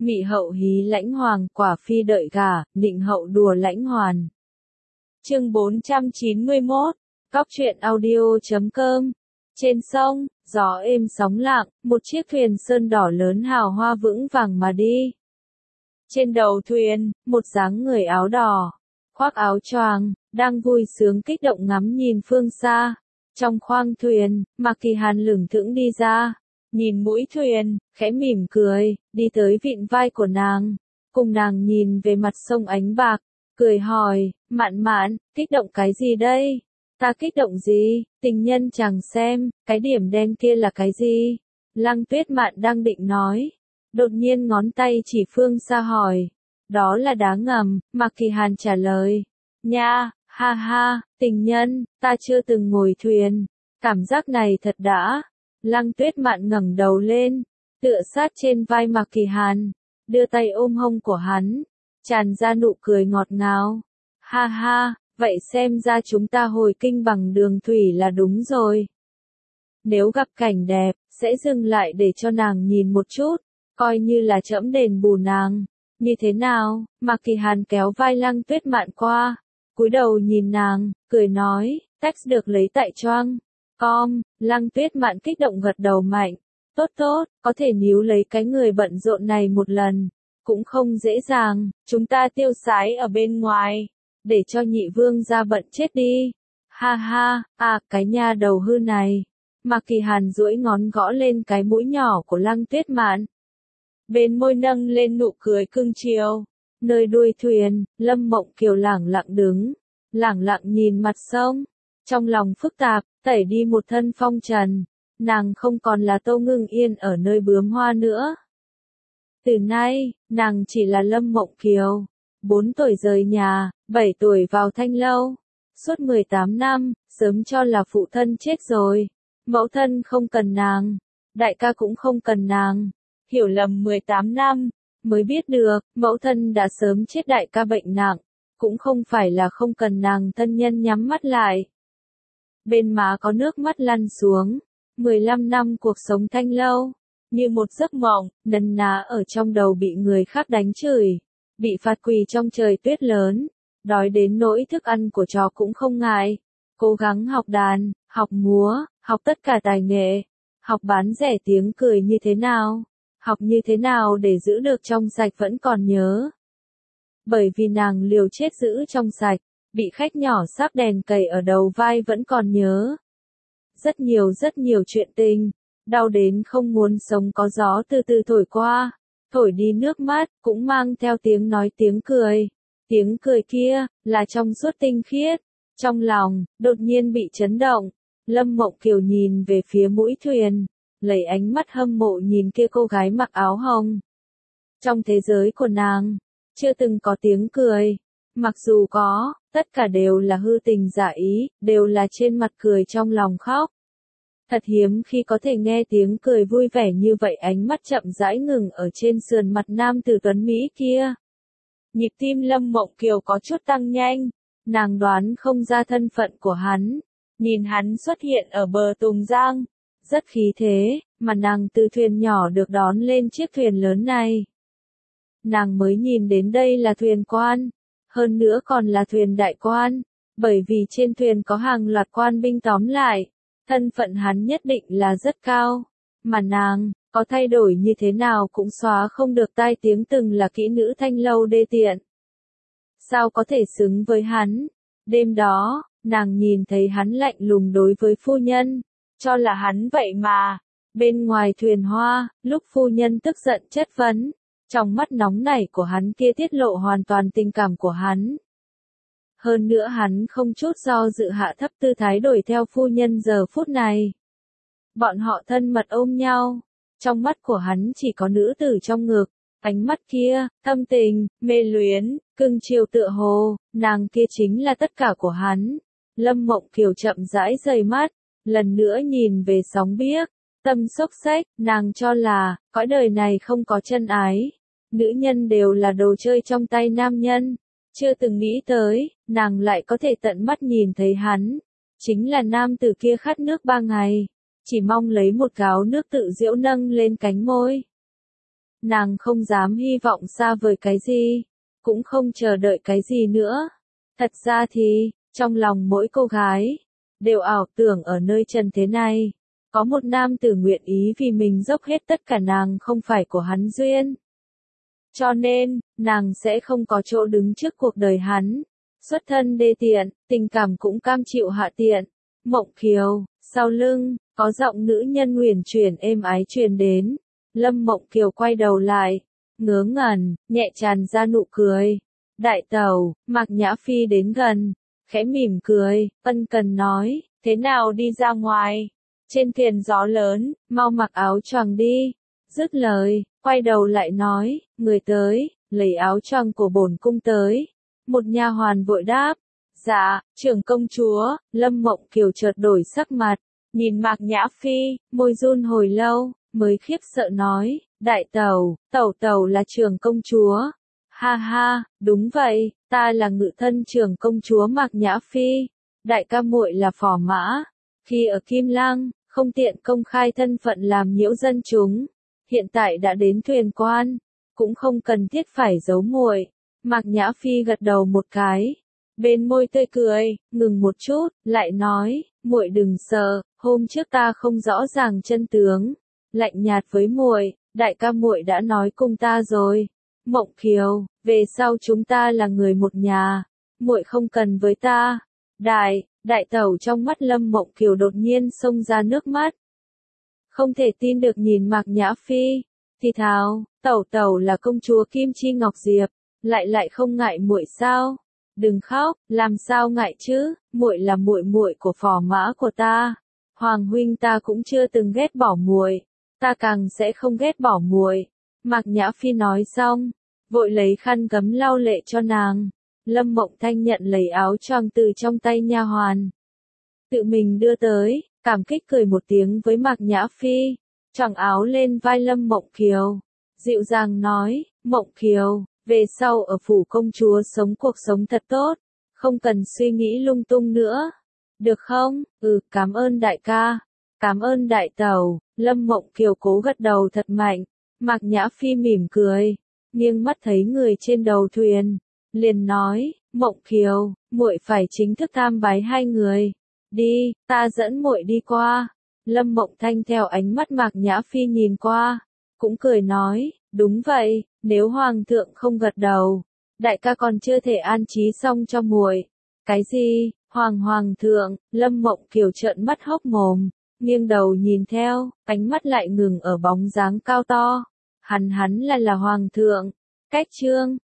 Mị hậu hí lãnh hoàng, quả phi đợi gả, nịnh hậu đùa lãnh hoàn. Chương 491, Cóc truyện audio.com. Trên sông, gió êm sóng lặng, một chiếc thuyền sơn đỏ lớn hào hoa vững vàng mà đi. Trên đầu thuyền, một dáng người áo đỏ, khoác áo choàng, đang vui sướng kích động ngắm nhìn phương xa. Trong khoang thuyền, Mạc Kỳ Hàn lững thững đi ra, nhìn mũi thuyền, khẽ mỉm cười, đi tới vịn vai của nàng, cùng nàng nhìn về mặt sông ánh bạc, cười hỏi, Mạn Mạn, kích động cái gì đây? Ta kích động gì? Tình nhân chàng xem, cái điểm đen kia là cái gì? Lăng Tuyết Mạn đang định nói, đột nhiên ngón tay chỉ phương xa hỏi, đó là đá ngầm. Mạc Kỳ Hàn trả lời, nha, ha ha, tình nhân, ta chưa từng ngồi thuyền, cảm giác này thật đã. Lăng Tuyết Mạn ngẩng đầu lên, tựa sát trên vai Mạc Kỳ Hàn, đưa tay ôm hông của hắn, tràn ra nụ cười ngọt ngào. Ha ha, vậy xem ra chúng ta hồi kinh bằng đường thủy là đúng rồi. Nếu gặp cảnh đẹp, sẽ dừng lại để cho nàng nhìn một chút, coi như là trẫm đền bù nàng. Như thế nào? Mạc Kỳ Hàn kéo vai Lăng Tuyết Mạn qua, cúi đầu nhìn nàng, cười nói, text được lấy tại Choang. Lăng Tuyết Mạn kích động gật đầu mạnh. Tốt tốt, có thể níu lấy cái người bận rộn này một lần, cũng không dễ dàng, chúng ta tiêu sái ở bên ngoài, để cho nhị vương ra bận chết đi. Ha ha, cái nha đầu hư này. Mạc Kỳ Hàn duỗi ngón gõ lên cái mũi nhỏ của Lăng Tuyết Mạn. Bên môi nâng lên nụ cười cưng chiều. Nơi đuôi thuyền, Lâm Mộng Kiều lẳng lặng đứng, lẳng lặng nhìn mặt sông. Trong lòng phức tạp, tẩy đi một thân phong trần, nàng không còn là Tô Ngưng Yên ở nơi bướm hoa nữa. Từ nay, nàng chỉ là Lâm Mộng Kiều. 4 tuổi rời nhà, 7 tuổi vào Thanh Lâu. Suốt 18 năm, sớm cho là phụ thân chết rồi. Mẫu thân không cần nàng, đại ca cũng không cần nàng. Hiểu lầm 18 năm, mới biết được, mẫu thân đã sớm chết, đại ca bệnh nặng, cũng không phải là không cần nàng. Thân nhân nhắm mắt lại, bên má có nước mắt lăn xuống. 15 năm cuộc sống Thanh Lâu, như một giấc mộng, nấn ná ở trong đầu, bị người khác đánh chửi, bị phạt quỳ trong trời tuyết lớn, đói đến nỗi thức ăn của chó cũng không ngại, cố gắng học đàn, học múa, học tất cả tài nghệ, học bán rẻ tiếng cười như thế nào, học như thế nào để giữ được trong sạch vẫn còn nhớ. Bởi vì nàng liều chết giữ trong sạch, bị khách nhỏ sáp đèn cầy ở đầu vai vẫn còn nhớ. Rất nhiều chuyện tình, đau đến không muốn sống có gió từ từ thổi qua, thổi đi nước mắt, cũng mang theo tiếng nói tiếng cười. Tiếng cười kia, là trong suốt tinh khiết. Trong lòng, đột nhiên bị chấn động, Lâm Mộng Kiều nhìn về phía mũi thuyền, lấy ánh mắt hâm mộ nhìn kia cô gái mặc áo hồng. Trong thế giới của nàng, chưa từng có tiếng cười. Mặc dù có, tất cả đều là hư tình giả ý, đều là trên mặt cười trong lòng khóc. Thật hiếm khi có thể nghe tiếng cười vui vẻ như vậy. Ánh mắt chậm rãi ngừng ở trên sườn mặt nam tử tuấn Mỹ kia. Nhịp tim Lâm Mộng Kiều có chút tăng nhanh, nàng đoán không ra thân phận của hắn. Nhìn hắn xuất hiện ở bờ Tùng Giang, rất khí thế, mà nàng từ thuyền nhỏ được đón lên chiếc thuyền lớn này. Nàng mới nhìn đến đây là thuyền quan, hơn nữa còn là thuyền đại quan, bởi vì trên thuyền có hàng loạt quan binh tóm lại, thân phận hắn nhất định là rất cao, mà nàng, có thay đổi như thế nào cũng xóa không được tai tiếng từng là kỹ nữ Thanh Lâu đê tiện. Sao có thể xứng với hắn? Đêm đó, nàng nhìn thấy hắn lạnh lùng đối với phu nhân, cho là hắn vậy mà. Bên ngoài thuyền hoa, lúc phu nhân tức giận chất vấn, trong mắt nóng nảy của hắn kia tiết lộ hoàn toàn tình cảm của hắn. Hơn nữa hắn không chút do dự hạ thấp tư thái đuổi theo phu nhân giờ phút này. Bọn họ thân mật ôm nhau, trong mắt của hắn chỉ có nữ tử trong ngực, ánh mắt kia, thâm tình, mê luyến, cưng chiều tựa hồ, nàng kia chính là tất cả của hắn. Lâm Mộng Kiều chậm rãi rời mắt, lần nữa nhìn về sóng biếc, tâm xốc xách, nàng cho là, cõi đời này không có chân ái. Nữ nhân đều là đồ chơi trong tay nam nhân. Chưa từng nghĩ tới, nàng lại có thể tận mắt nhìn thấy hắn. Chính là nam tử kia khát nước 3 ngày. Chỉ mong lấy một gáo nước tự giễu nâng lên cánh môi. nàng không dám hy vọng xa vời cái gì, cũng không chờ đợi cái gì nữa. Thật ra thì, trong lòng mỗi cô gái, đều ảo tưởng ở nơi trần thế này, có một nam tử nguyện ý vì mình dốc hết tất cả, nàng không phải của hắn duyên. Cho nên, nàng sẽ không có chỗ đứng trước cuộc đời hắn. Xuất thân đê tiện, tình cảm cũng cam chịu hạ tiện. Mộng Kiều, sau lưng, có giọng nữ nhân huyền chuyển êm ái truyền đến. Lâm Mộng Kiều quay đầu lại, ngớ ngẩn, nhẹ tràn ra nụ cười. Đại tẩu, Mạc Nhã Phi đến gần, khẽ mỉm cười, ân cần nói, thế nào đi ra ngoài? Trên thuyền gió lớn, mau mặc áo choàng đi. Dứt lời, quay đầu lại nói, người tới, lấy áo choàng của bổn cung tới. Một nha hoàn vội đáp, dạ, trưởng công chúa. Lâm Mộng Kiều chợt đổi sắc mặt, nhìn Mạc Nhã Phi, môi run hồi lâu, mới khiếp sợ nói, đại tẩu, tẩu là trưởng công chúa. Ha ha, đúng vậy, ta là ngự thân trưởng công chúa Mạc Nhã Phi. Đại ca muội là Phò Mã. Khi ở Kim Lăng, không tiện công khai thân phận làm nhiễu dân chúng. Hiện tại đã đến thuyền quan, cũng không cần thiết phải giấu muội. Mạc Nhã Phi gật đầu một cái, bên môi tươi cười, ngừng một chút, lại nói, muội đừng sợ, hôm trước ta không rõ ràng chân tướng, lạnh nhạt với muội, đại ca muội đã nói cùng ta rồi. Mộng Kiều, về sau chúng ta là người một nhà, muội không cần với ta. Đại tẩu. Trong mắt Lâm Mộng Kiều đột nhiên xông ra nước mắt. Không thể tin được nhìn Mạc Nhã Phi, thì thào, tẩu là công chúa Kim Chi Ngọc Diệp, lại không ngại muội sao? Đừng khóc, làm sao ngại chứ, muội là muội của Phò Mã của ta. Hoàng huynh ta cũng chưa từng ghét bỏ muội, ta càng sẽ không ghét bỏ muội. Mạc Nhã Phi nói xong, vội lấy khăn gấm lau lệ cho nàng. Lâm Mộng Thanh nhận lấy áo choàng từ trong tay nha hoàn, tự mình đưa tới, cảm kích cười một tiếng với Mạc Nhã Phi, choàng áo lên vai Lâm Mộng Kiều, dịu dàng nói, Mộng Kiều, về sau ở phủ công chúa sống cuộc sống thật tốt, không cần suy nghĩ lung tung nữa. Được không? Cảm ơn đại ca, cảm ơn đại tẩu. Lâm Mộng Kiều cố gật đầu thật mạnh. Mạc Nhã Phi mỉm cười, nghiêng mắt thấy người trên đầu thuyền, liền nói, Mộng Kiều, muội phải chính thức tham bái hai người. Đi, ta dẫn muội đi qua. Lâm Mộng Thanh theo ánh mắt Mạc Nhã Phi nhìn qua, cũng cười nói, đúng vậy, nếu hoàng thượng không gật đầu, đại ca còn chưa thể an trí xong cho muội. Cái gì? Hoàng thượng? Lâm Mộng Kiều trợn mắt hốc mồm, nghiêng đầu nhìn theo, ánh mắt lại ngừng ở bóng dáng cao to. Hắn là hoàng thượng. Cách chương